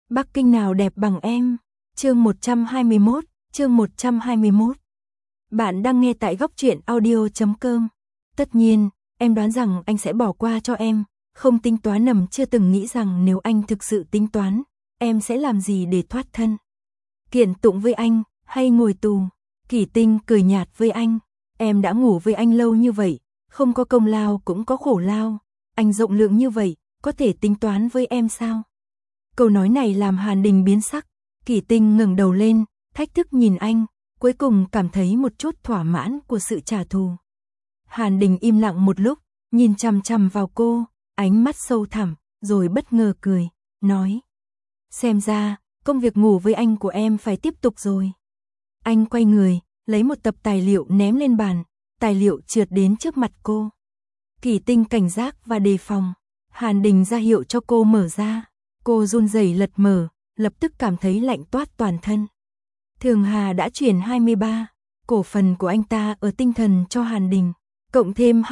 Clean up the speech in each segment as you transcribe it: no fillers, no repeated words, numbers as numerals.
Bắc Kinh nào đẹp bằng em. Chương 121, chương 121. Bạn đang nghe tại góc truyện audio.com. Tất nhiên, em đoán rằng anh sẽ bỏ qua cho em, không tính toán nằm chưa từng nghĩ rằng nếu anh thực sự tính toán, em sẽ làm gì để thoát thân. Kiện tụng với anh, hay ngồi tù. Kỷ Tinh cười nhạt với anh, em đã ngủ với anh lâu như vậy, không có công lao cũng có khổ lao, anh rộng lượng như vậy, có thể tính toán với em sao? Câu nói này làm Hàn Đình biến sắc, Kỷ Tinh ngẩng đầu lên, thách thức nhìn anh, cuối cùng cảm thấy một chút thỏa mãn của sự trả thù. Hàn Đình im lặng một lúc, nhìn chằm chằm vào cô, ánh mắt sâu thẳm, rồi bất ngờ cười, nói: xem ra, công việc ngủ với anh của em phải tiếp tục rồi. Anh quay người, lấy một tập tài liệu ném lên bàn, tài liệu trượt đến trước mặt cô. Kỷ Tinh cảnh giác và đề phòng, Hàn Đình ra hiệu cho cô mở ra. Cô run rẩy lật mở, lập tức cảm thấy lạnh toát toàn thân. Thường Hà đã chuyển 23 cổ phần của anh ta ở Tinh Thần cho Hàn Đình, cộng thêm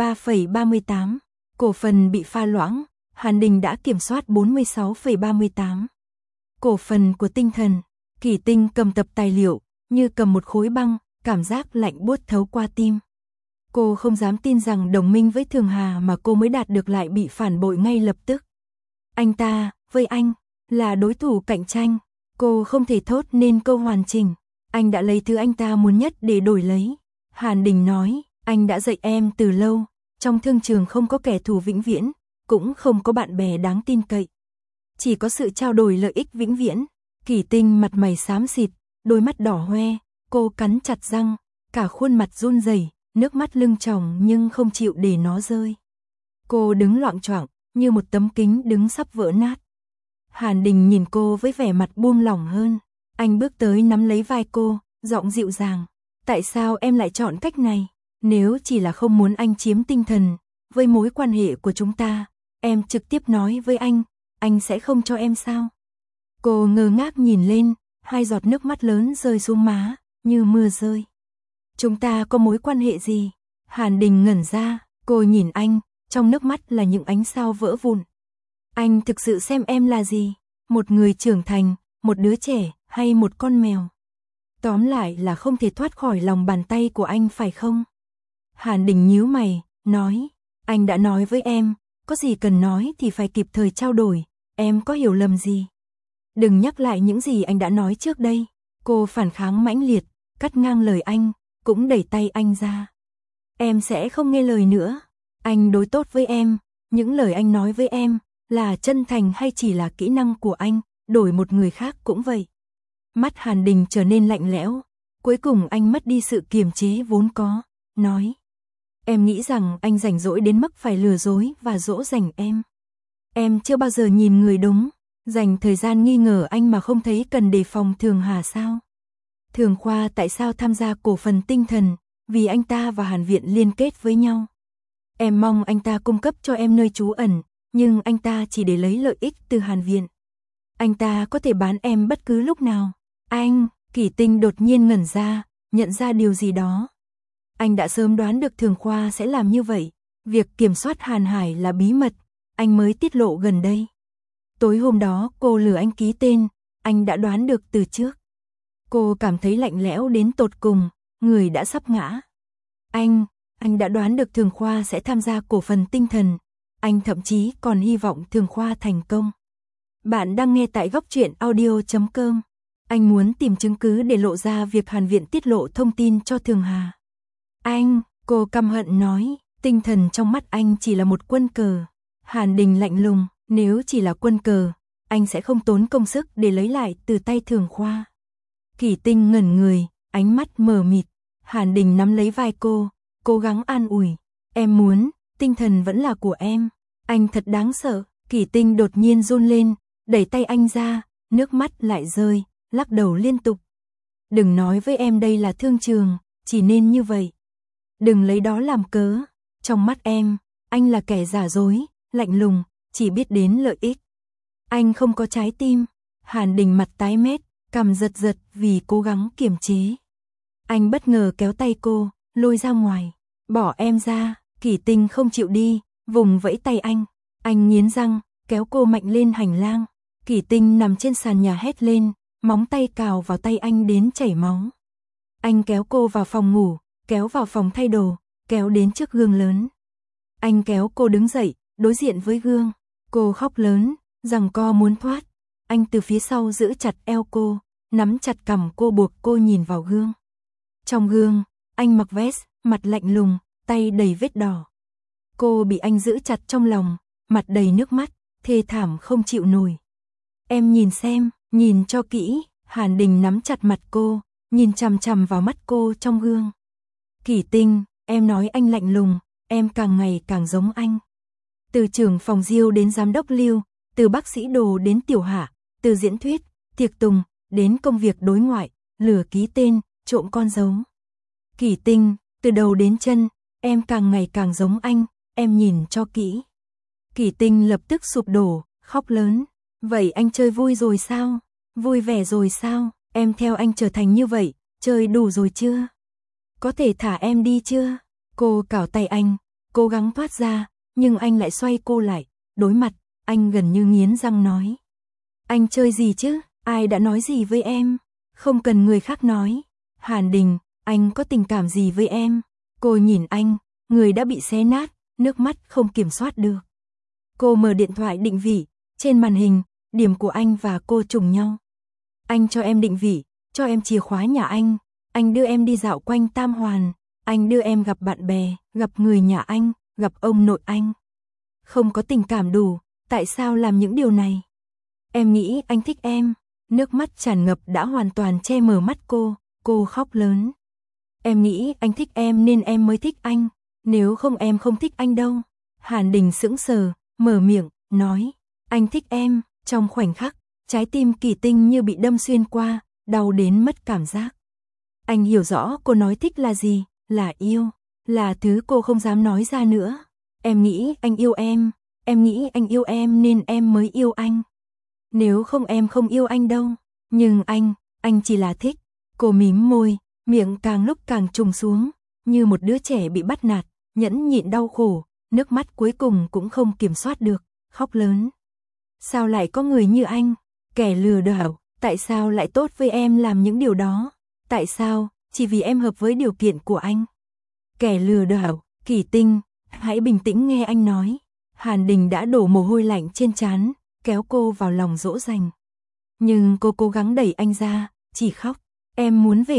23,38 cổ phần bị pha loãng, Hàn Đình đã kiểm soát 46,38 cổ phần của Tinh Thần. Kỷ Tinh cầm tập tài liệu, như cầm một khối băng, cảm giác lạnh buốt thấu qua tim. Cô không dám tin rằng đồng minh với Thường Hà mà cô mới đạt được lại bị phản bội ngay lập tức. Anh ta, với anh, là đối thủ cạnh tranh. Cô không thể thốt nên câu hoàn chỉnh. Anh đã lấy thứ anh ta muốn nhất để đổi lấy. Hàn Đình nói, anh đã dạy em từ lâu, trong thương trường không có kẻ thù vĩnh viễn, cũng không có bạn bè đáng tin cậy. Chỉ có sự trao đổi lợi ích vĩnh viễn. Kỷ Tinh mặt mày xám xịt, đôi mắt đỏ hoe, cô cắn chặt răng, cả khuôn mặt run rẩy, nước mắt lưng tròng nhưng không chịu để nó rơi. Cô đứng loạng choạng, như một tấm kính đứng sắp vỡ nát. Hàn Đình nhìn cô với vẻ mặt buông lỏng hơn. Anh bước tới nắm lấy vai cô, giọng dịu dàng. Tại sao em lại chọn cách này? Nếu chỉ là không muốn anh chiếm Tinh Thần, với mối quan hệ của chúng ta, em trực tiếp nói với anh sẽ không cho em sao? Cô ngơ ngác nhìn lên, hai giọt nước mắt lớn rơi xuống má, như mưa rơi. Chúng ta có mối quan hệ gì? Hàn Đình ngẩn ra, cô nhìn anh, trong nước mắt là những ánh sao vỡ vụn. Anh thực sự xem em là gì? Một người trưởng thành, một đứa trẻ, hay một con mèo? Tóm lại là không thể thoát khỏi lòng bàn tay của anh phải không? Hàn Đình nhíu mày, nói, anh đã nói với em, có gì cần nói thì phải kịp thời trao đổi, em có hiểu lầm gì? Đừng nhắc lại những gì anh đã nói trước đây. Cô phản kháng mãnh liệt, cắt ngang lời anh, cũng đẩy tay anh ra. Em sẽ không nghe lời nữa. Anh đối tốt với em, những lời anh nói với em là chân thành hay chỉ là kỹ năng của anh, đổi một người khác cũng vậy. Mắt Hàn Đình trở nên lạnh lẽo, cuối cùng anh mất đi sự kiềm chế vốn có, nói: em nghĩ rằng anh rảnh rỗi đến mức phải lừa dối và dỗ dành em. Em chưa bao giờ nhìn người đúng, dành thời gian nghi ngờ anh mà không thấy cần đề phòng Thường Hà sao? Thường Khoa tại sao tham gia cổ phần Tinh Thần? Vì anh ta và Hàn Viện liên kết với nhau. Em mong anh ta cung cấp cho em nơi trú ẩn, nhưng anh ta chỉ để lấy lợi ích từ Hàn Viện. Anh ta có thể bán em bất cứ lúc nào. Anh, Kỷ Tinh đột nhiên ngẩn ra, nhận ra điều gì đó. Anh đã sớm đoán được Thường Khoa sẽ làm như vậy. Việc kiểm soát Hàn Hải là bí mật, anh mới tiết lộ gần đây. Tối hôm đó cô lừa anh ký tên, anh đã đoán được từ trước. Cô cảm thấy lạnh lẽo đến tột cùng, người đã sắp ngã. Anh đã đoán được Thường Khoa sẽ tham gia cổ phần Tinh Thần. Anh thậm chí còn hy vọng Thường Khoa thành công. Bạn đang nghe tại góc truyện audio.com. Anh muốn tìm chứng cứ để lộ ra việc Hàn Viện tiết lộ thông tin cho Thường Hà. Cô căm hận nói, Tinh Thần trong mắt anh chỉ là một quân cờ. Hàn Đình lạnh lùng, nếu chỉ là quân cờ, anh sẽ không tốn công sức để lấy lại từ tay Thường Khoa. Kỷ Tinh ngẩn người, ánh mắt mờ mịt. Hàn Đình nắm lấy vai cô, cố gắng an ủi. Em muốn, Tinh Thần vẫn là của em. Anh thật đáng sợ. Kỷ Tinh đột nhiên run lên, đẩy tay anh ra, nước mắt lại rơi, lắc đầu liên tục. Đừng nói với em đây là thương trường, chỉ nên như vậy. Đừng lấy đó làm cớ. Trong mắt em, anh là kẻ giả dối, lạnh lùng, chỉ biết đến lợi ích. Anh không có trái tim. Hàn Đình mặt tái mét, cằm giật giật vì cố gắng kiềm chế. Anh bất ngờ kéo tay cô, lôi ra ngoài. Bỏ em ra. Kỷ Tinh không chịu đi, vùng vẫy tay anh. Anh nghiến răng, kéo cô mạnh lên hành lang. Kỷ Tinh nằm trên sàn nhà hét lên, móng tay cào vào tay anh đến chảy máu. Anh kéo cô vào phòng ngủ, kéo vào phòng thay đồ, kéo đến trước gương lớn. Anh kéo cô đứng dậy, đối diện với gương. Cô khóc lớn, giằng co muốn thoát. Anh từ phía sau giữ chặt eo cô, nắm chặt cằm cô buộc cô nhìn vào gương. Trong gương, anh mặc vest, mặt lạnh lùng, tay đầy vết đỏ. Cô bị anh giữ chặt trong lòng, mặt đầy nước mắt, thê thảm không chịu nổi. Em nhìn xem, nhìn cho kỹ, Hàn Đình nắm chặt mặt cô, nhìn chằm chằm vào mắt cô trong gương. Kỷ Tinh, em nói anh lạnh lùng, em càng ngày càng giống anh. Từ trưởng phòng Diêu đến giám đốc Lưu, từ bác sĩ Đồ đến tiểu hạ, từ diễn thuyết, tiệc tùng, đến công việc đối ngoại, lừa ký tên, trộm con dấu. Kỷ Tinh, từ đầu đến chân, em càng ngày càng giống anh, em nhìn cho kỹ. Kỷ Tinh lập tức sụp đổ, khóc lớn. Vậy anh chơi vui rồi sao? Vui vẻ rồi sao? Em theo anh trở thành như vậy, chơi đủ rồi chưa? Có thể thả em đi chưa? Cô cào tay anh, cố gắng thoát ra, nhưng anh lại xoay cô lại, đối mặt, anh gần như nghiến răng nói. Anh chơi gì chứ? Ai đã nói gì với em? Không cần người khác nói. Hàn Đình, anh có tình cảm gì với em? Cô nhìn anh, người đã bị xé nát, nước mắt không kiểm soát được. Cô mở điện thoại định vị, trên màn hình, điểm của anh và cô trùng nhau. Anh cho em định vị, cho em chìa khóa nhà anh đưa em đi dạo quanh Tam Hoàn, anh đưa em gặp bạn bè, gặp người nhà anh, gặp ông nội anh. Không có tình cảm đủ, tại sao làm những điều này? Em nghĩ anh thích em. Nước mắt tràn ngập đã hoàn toàn che mờ mắt cô khóc lớn. Em nghĩ anh thích em nên em mới thích anh, nếu không em không thích anh đâu. Hàn Đình sững sờ, mở miệng, nói, anh thích em. Trong khoảnh khắc, trái tim Kỷ Tinh như bị đâm xuyên qua, đau đến mất cảm giác. Anh hiểu rõ cô nói thích là gì, là yêu, là thứ cô không dám nói ra nữa. Em nghĩ anh yêu em nghĩ anh yêu em nên em mới yêu anh. Nếu không em không yêu anh đâu, nhưng anh chỉ là thích. Cô mím môi, miệng càng lúc càng trùng xuống, như một đứa trẻ bị bắt nạt, nhẫn nhịn đau khổ, nước mắt cuối cùng cũng không kiểm soát được, khóc lớn. Sao lại có người như anh, kẻ lừa đảo, tại sao lại tốt với em làm những điều đó? Tại sao, chỉ vì em hợp với điều kiện của anh? Kẻ lừa đảo, Kỷ Tinh, hãy bình tĩnh nghe anh nói. Hàn Đình đã đổ mồ hôi lạnh trên trán, kéo cô vào lòng dỗ dành. Nhưng cô cố gắng đẩy anh ra, chỉ khóc. Em muốn về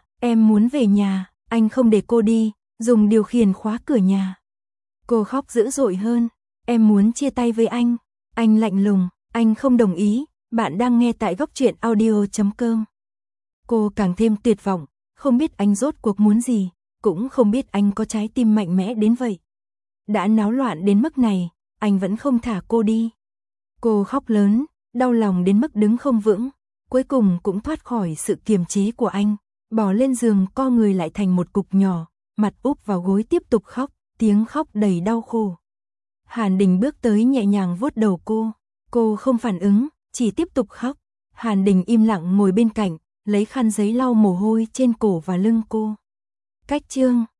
nhà, anh không để cô đi, dùng điều khiển khóa cửa nhà. Cô khóc dữ dội hơn, em muốn chia tay với anh lạnh lùng, anh không đồng ý. Bạn đang nghe tại Góc Truyện Audio.com. Cô càng thêm tuyệt vọng, không biết anh rốt cuộc muốn gì, cũng không biết anh có trái tim mạnh mẽ đến vậy. Đã náo loạn đến mức này, anh vẫn không thả cô đi. Cô khóc lớn, đau lòng đến mức đứng không vững, cuối cùng cũng thoát khỏi sự kiềm chế của anh, bỏ lên giường co người lại thành một cục nhỏ, mặt úp vào gối tiếp tục khóc, tiếng khóc đầy đau khổ. Hàn Đình bước tới nhẹ nhàng vuốt đầu cô không phản ứng, chỉ tiếp tục khóc. Hàn Đình im lặng ngồi bên cạnh, lấy khăn giấy lau mồ hôi trên cổ và lưng cô. Cách chương